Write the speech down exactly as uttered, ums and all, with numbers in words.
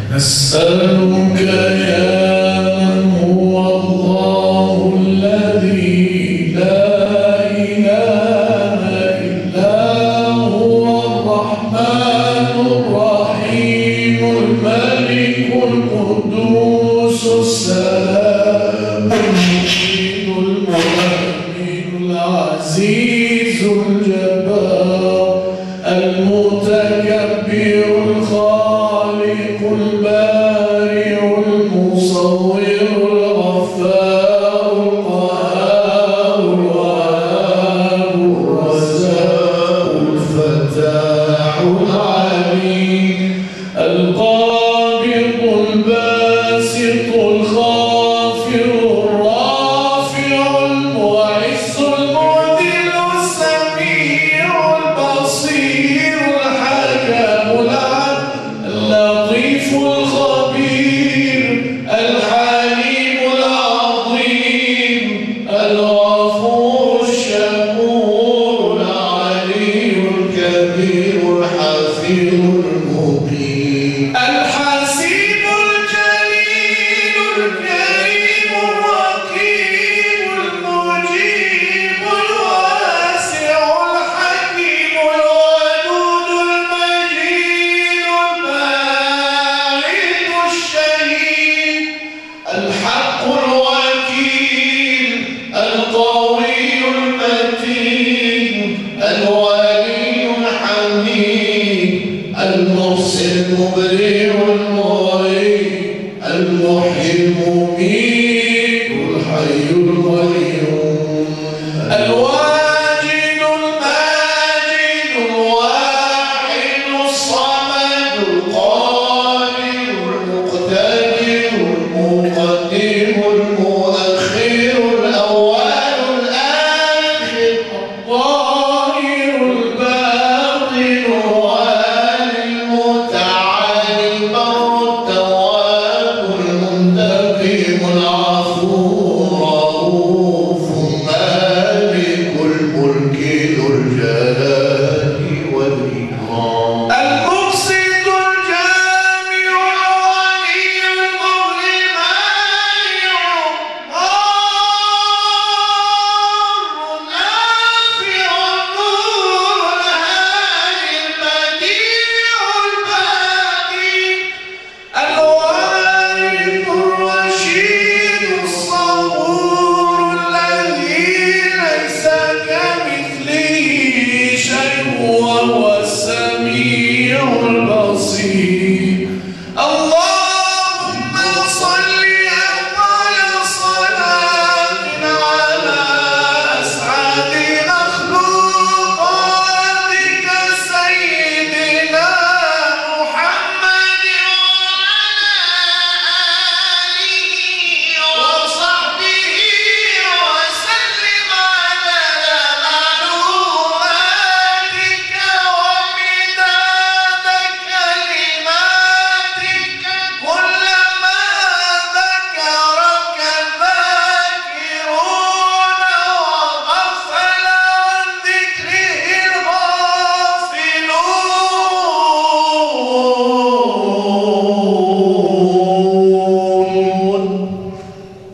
نسألك يا من هو الله الذي لا إله إلا هو الرحمن الرحيم الملك القدوس السلام المؤمن المهيمن العزيز الجبار المتكبر الخالق البارئ المصور الغفار القهار الوهاب الرزاق الفتاح العليم القابض الباسط الخافض الرافع المعز المذل السميع البصير الحكم العدل اللطيف الخبير الحليم العظيم الغفور الشكور العلي الكبير الحفيظ المقيم الحسيب الجليل الكريم الرقيب المجيب الواسع الحكيم الودود المجيد الباعث الشهيد الحق الوكيل القوي المتين الولي الحميد المرسل المبرئ المعين المحيي المميت الحي القيوم الواجد الماجد الواحد الصمد القادر المقتدر المقدم المؤخر الأول الآخر الظاهر الباطن الوالي المتعالي البر التواب المنتقم العفو الرؤوف مالك الملك ذو الجلال والإكرام المقسط الجامع الولي المغني المانع الضار النافع النور الهادي البديع الباقي الوارث الرشيد الصبور الذي ليس كمثله شيء وهو السميع البصير